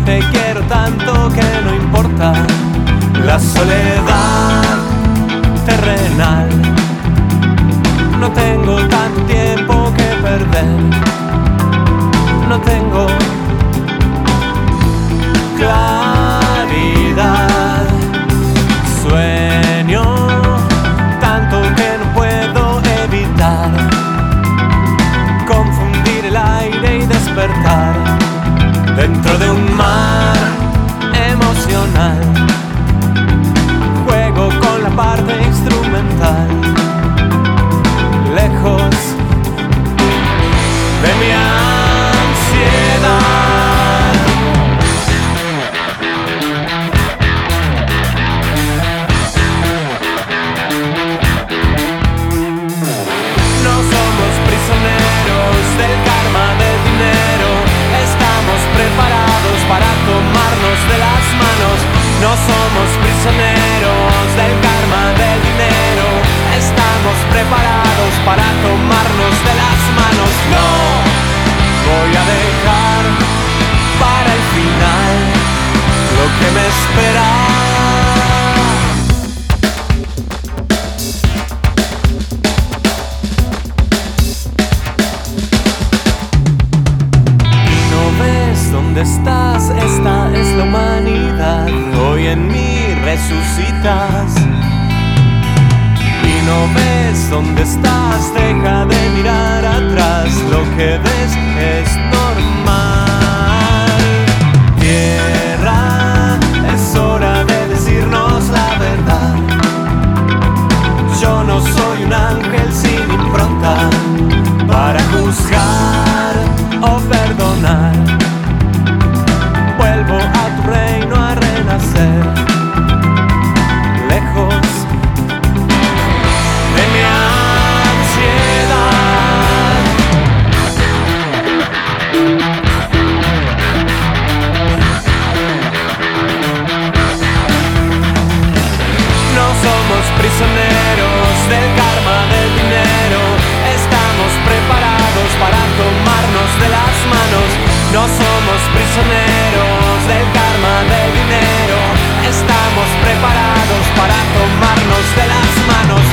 te quiero tanto que no importa la soledad terrenal. No tengo tanto tiempo que perder, no tengo claridad. Sueño tanto que no puedo evitar confundir el aire y despertar dentro de un mar emocional. Juego con la parte instrumental, lejos de mi ansiedad. No somos prisioneros del karma del dinero, estamos preparados para tomarnos de las manos. No somos prisioneros del karma del dinero, estamos preparados para tomarnos de las manos. No voy a dejar para el final lo que me espera. ¿Dónde estás? Esta es la humanidad. Hoy en mí resucitas. Y no ves dónde estás. Deja de mirar atrás. Lo que ves es normal. Tierra, es hora de decirnos la verdad. Yo no soy un ángel sin impronta para juzgar o perdonar. Vuelvo a tu reino a renacer, lejos de mi ansiedad. No somos prisioneros del karma del dinero, estamos preparados para tomarnos de las manos. No somos prisioneros del karma del dinero, estamos preparados para tomarnos de las manos.